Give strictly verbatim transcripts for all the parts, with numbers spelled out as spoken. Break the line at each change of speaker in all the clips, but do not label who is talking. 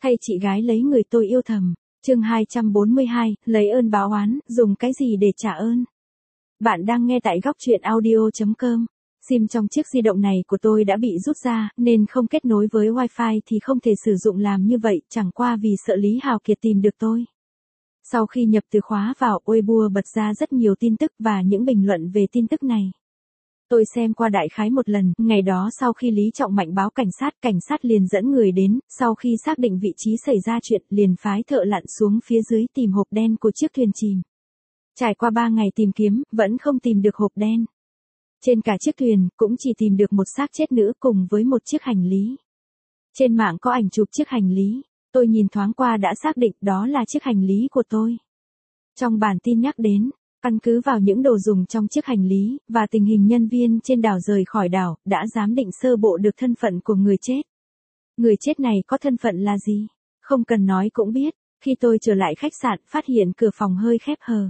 Thay chị gái lấy người tôi yêu thầm. Chương hai trăm bốn mươi hai, lấy ơn báo oán, dùng cái gì để trả ơn? Bạn đang nghe tại góc truyện audio chấm com. SIM trong chiếc di động này của tôi đã bị rút ra, nên không kết nối với Wi-Fi thì không thể sử dụng làm như vậy, chẳng qua vì sợ Lý Hào Kiệt tìm được tôi. Sau khi nhập từ khóa vào, Weibo bật ra rất nhiều tin tức và những bình luận về tin tức này. Tôi xem qua đại khái một lần, ngày đó sau khi Lý Trọng Mạnh báo cảnh sát, cảnh sát liền dẫn người đến, sau khi xác định vị trí xảy ra chuyện, liền phái thợ lặn xuống phía dưới tìm hộp đen của chiếc thuyền chìm. Trải qua ba ngày tìm kiếm, vẫn không tìm được hộp đen. Trên cả chiếc thuyền, cũng chỉ tìm được một xác chết nữ cùng với một chiếc hành lý. Trên mạng có ảnh chụp chiếc hành lý, tôi nhìn thoáng qua đã xác định đó là chiếc hành lý của tôi. Trong bản tin nhắc đến, căn cứ vào những đồ dùng trong chiếc hành lý, và tình hình nhân viên trên đảo rời khỏi đảo, đã giám định sơ bộ được thân phận của người chết. Người chết này có thân phận là gì? Không cần nói cũng biết, khi tôi trở lại khách sạn, phát hiện cửa phòng hơi khép hờ.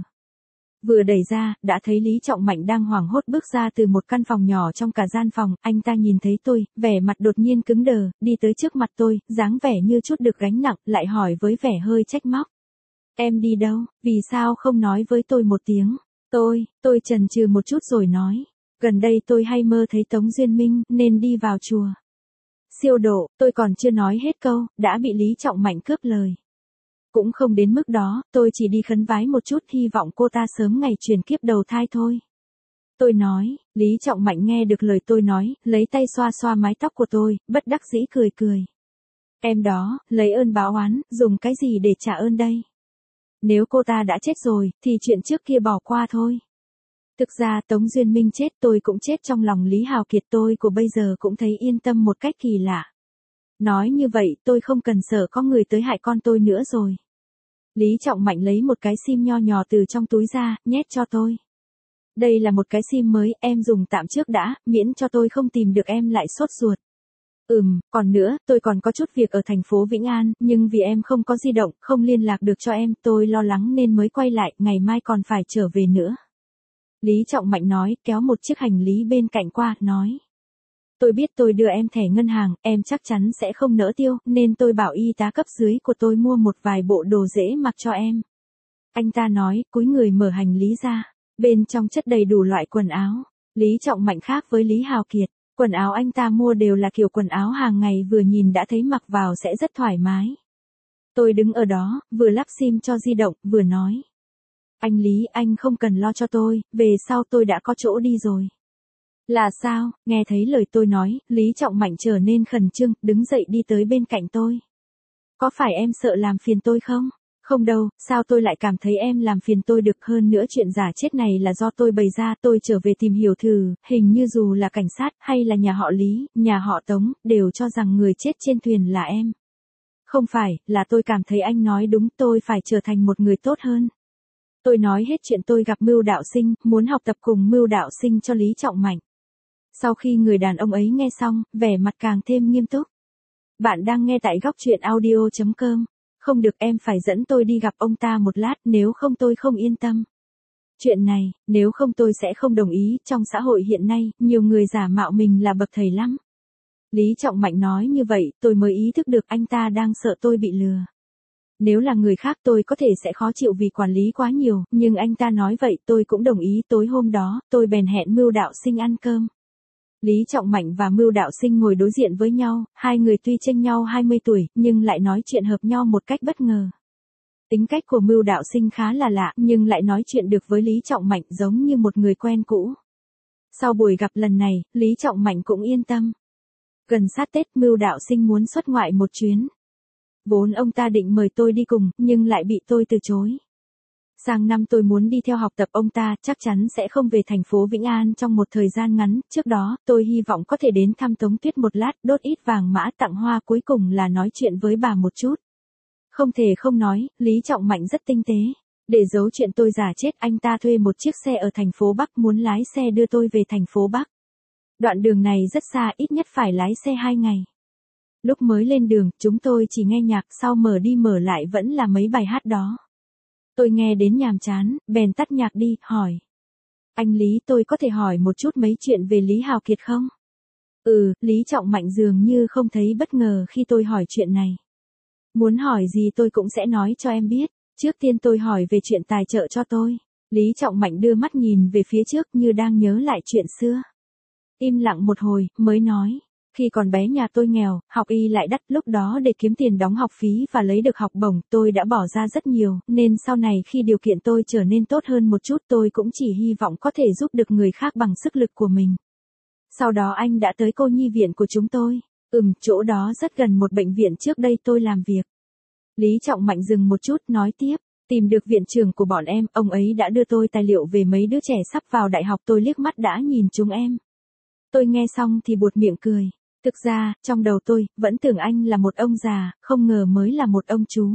Vừa đẩy ra, đã thấy Lý Trọng Mạnh đang hoảng hốt bước ra từ một căn phòng nhỏ trong cả gian phòng, anh ta nhìn thấy tôi, vẻ mặt đột nhiên cứng đờ, đi tới trước mặt tôi, dáng vẻ như chút được gánh nặng, lại hỏi với vẻ hơi trách móc. Em đi đâu, vì sao không nói với tôi một tiếng? Tôi, tôi chần chừ một chút rồi nói. Gần đây tôi hay mơ thấy Tống Duyên Minh, nên đi vào chùa. Siêu độ, tôi còn chưa nói hết câu, đã bị Lý Trọng Mạnh cướp lời. Cũng không đến mức đó, tôi chỉ đi khấn vái một chút, hy vọng cô ta sớm ngày chuyển kiếp đầu thai thôi. Tôi nói, Lý Trọng Mạnh nghe được lời tôi nói, lấy tay xoa xoa mái tóc của tôi, bất đắc dĩ cười cười. Em đó, lấy ơn báo oán, dùng cái gì để trả ơn đây? Nếu cô ta đã chết rồi, thì chuyện trước kia bỏ qua thôi. Thực ra Tống Duyên Minh chết, tôi cũng chết trong lòng Lý Hào Kiệt, tôi của bây giờ cũng thấy yên tâm một cách kỳ lạ. Nói như vậy tôi không cần sợ có người tới hại con tôi nữa rồi. Lý Trọng Mạnh lấy một cái sim nho nhỏ từ trong túi ra, nhét cho tôi. Đây là một cái sim mới, em dùng tạm trước đã, miễn cho tôi không tìm được em lại sốt ruột. Ừm, còn nữa, tôi còn có chút việc ở thành phố Vĩnh An, nhưng vì em không có di động, không liên lạc được cho em, tôi lo lắng nên mới quay lại, ngày mai còn phải trở về nữa. Lý Trọng Mạnh nói, kéo một chiếc hành lý bên cạnh qua, nói. Tôi biết tôi đưa em thẻ ngân hàng, em chắc chắn sẽ không nỡ tiêu, nên tôi bảo y tá cấp dưới của tôi mua một vài bộ đồ dễ mặc cho em. Anh ta nói, cúi người mở hành lý ra, bên trong chất đầy đủ loại quần áo. Lý Trọng Mạnh khác với Lý Hào Kiệt, quần áo anh ta mua đều là kiểu quần áo hàng ngày, vừa nhìn đã thấy mặc vào sẽ rất thoải mái. Tôi đứng ở đó, vừa lắp sim cho di động, vừa nói. Anh Lý, anh không cần lo cho tôi, về sau tôi đã có chỗ đi rồi. Là sao? Nghe thấy lời tôi nói, Lý Trọng Mạnh trở nên khẩn trương, đứng dậy đi tới bên cạnh tôi. Có phải em sợ làm phiền tôi không? Không đâu, sao tôi lại cảm thấy em làm phiền tôi được, hơn nữa chuyện giả chết này là do tôi bày ra, tôi trở về tìm hiểu thử, hình như dù là cảnh sát, hay là nhà họ Lý, nhà họ Tống, đều cho rằng người chết trên thuyền là em. Không phải, là tôi cảm thấy anh nói đúng, tôi phải trở thành một người tốt hơn. Tôi nói hết chuyện tôi gặp Mưu Đạo Sinh, muốn học tập cùng Mưu Đạo Sinh cho Lý Trọng Mạnh. Sau khi người đàn ông ấy nghe xong, vẻ mặt càng thêm nghiêm túc. Bạn đang nghe tại góc truyện audio chấm com. Không được, em phải dẫn tôi đi gặp ông ta một lát, nếu không tôi không yên tâm. Chuyện này, nếu không tôi sẽ không đồng ý, trong xã hội hiện nay, nhiều người giả mạo mình là bậc thầy lắm. Lý Trọng Mạnh nói như vậy, tôi mới ý thức được anh ta đang sợ tôi bị lừa. Nếu là người khác tôi có thể sẽ khó chịu vì quản lý quá nhiều, nhưng anh ta nói vậy tôi cũng đồng ý. Tối hôm đó, tôi bèn hẹn Mưu Đạo Sinh ăn cơm. Lý Trọng Mạnh và Mưu Đạo Sinh ngồi đối diện với nhau, hai người tuy chênh nhau hai mươi tuổi, nhưng lại nói chuyện hợp nhau một cách bất ngờ. Tính cách của Mưu Đạo Sinh khá là lạ, nhưng lại nói chuyện được với Lý Trọng Mạnh giống như một người quen cũ. Sau buổi gặp lần này, Lý Trọng Mạnh cũng yên tâm. Gần sát Tết, Mưu Đạo Sinh muốn xuất ngoại một chuyến. Vốn ông ta định mời tôi đi cùng, nhưng lại bị tôi từ chối. Sang năm tôi muốn đi theo học tập ông ta, chắc chắn sẽ không về thành phố Vĩnh An trong một thời gian ngắn, trước đó, tôi hy vọng có thể đến thăm Tống Tuyết một lát, đốt ít vàng mã, tặng hoa, cuối cùng là nói chuyện với bà một chút. Không thể không nói, Lý Trọng Mạnh rất tinh tế. Để giấu chuyện tôi giả chết, anh ta thuê một chiếc xe ở thành phố Bắc, muốn lái xe đưa tôi về thành phố Bắc. Đoạn đường này rất xa, ít nhất phải lái xe hai ngày. Lúc mới lên đường, chúng tôi chỉ nghe nhạc, sau mở đi mở lại vẫn là mấy bài hát đó. Tôi nghe đến nhàm chán, bèn tắt nhạc đi, hỏi. Anh Lý, tôi có thể hỏi một chút mấy chuyện về Lý Hào Kiệt không? Ừ, Lý Trọng Mạnh dường như không thấy bất ngờ khi tôi hỏi chuyện này. Muốn hỏi gì tôi cũng sẽ nói cho em biết. Trước tiên tôi hỏi về chuyện tài trợ cho tôi. Lý Trọng Mạnh đưa mắt nhìn về phía trước như đang nhớ lại chuyện xưa. Im lặng một hồi, mới nói. Khi còn bé nhà tôi nghèo, học y lại đắt, lúc đó để kiếm tiền đóng học phí và lấy được học bổng tôi đã bỏ ra rất nhiều, nên sau này khi điều kiện tôi trở nên tốt hơn một chút tôi cũng chỉ hy vọng có thể giúp được người khác bằng sức lực của mình. Sau đó anh đã tới cô nhi viện của chúng tôi. Ừm, chỗ đó rất gần một bệnh viện trước đây tôi làm việc. Lý Trọng Mạnh dừng một chút nói tiếp. Tìm được viện trưởng của bọn em, ông ấy đã đưa tôi tài liệu về mấy đứa trẻ sắp vào đại học, tôi liếc mắt đã nhìn chúng em. Tôi nghe xong thì buột miệng cười. Thực ra, trong đầu tôi, vẫn tưởng anh là một ông già, không ngờ mới là một ông chú.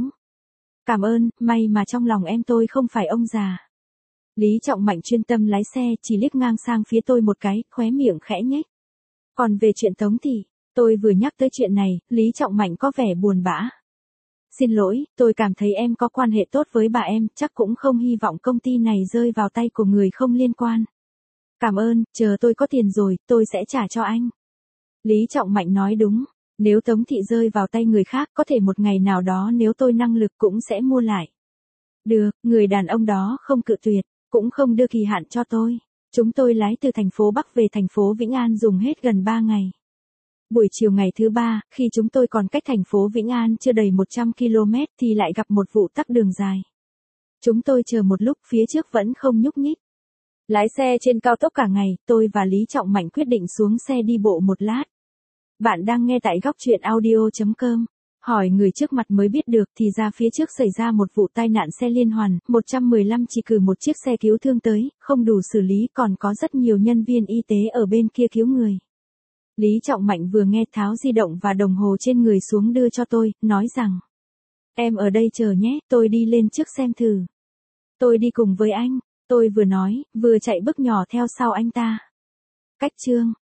Cảm ơn, may mà trong lòng em tôi không phải ông già. Lý Trọng Mạnh chuyên tâm lái xe, chỉ liếc ngang sang phía tôi một cái, khóe miệng khẽ nhếch. Còn về chuyện Tống Thị, tôi vừa nhắc tới chuyện này, Lý Trọng Mạnh có vẻ buồn bã. Xin lỗi, tôi cảm thấy em có quan hệ tốt với bà em, chắc cũng không hy vọng công ty này rơi vào tay của người không liên quan. Cảm ơn, chờ tôi có tiền rồi, tôi sẽ trả cho anh. Lý Trọng Mạnh nói đúng, nếu Tống Thị rơi vào tay người khác có thể một ngày nào đó nếu tôi năng lực cũng sẽ mua lại. Được, người đàn ông đó không cự tuyệt, cũng không đưa kỳ hạn cho tôi. Chúng tôi lái từ thành phố Bắc về thành phố Vĩnh An dùng hết gần ba ngày. Buổi chiều ngày thứ ba, khi chúng tôi còn cách thành phố Vĩnh An chưa đầy một trăm ki lô mét thì lại gặp một vụ tắc đường dài. Chúng tôi chờ một lúc phía trước vẫn không nhúc nhích. Lái xe trên cao tốc cả ngày, tôi và Lý Trọng Mạnh quyết định xuống xe đi bộ một lát. Bạn đang nghe tại góc truyện audio chấm com. Hỏi người trước mặt mới biết được thì ra phía trước xảy ra một vụ tai nạn xe liên hoàn, một trăm mười lăm chỉ cử một chiếc xe cứu thương tới, không đủ xử lý còn có rất nhiều nhân viên y tế ở bên kia cứu người. Lý Trọng Mạnh vừa nghe tháo di động và đồng hồ trên người xuống đưa cho tôi, nói rằng. Em ở đây chờ nhé, tôi đi lên trước xem thử. Tôi đi cùng với anh, tôi vừa nói, vừa chạy bước nhỏ theo sau anh ta. Cách chương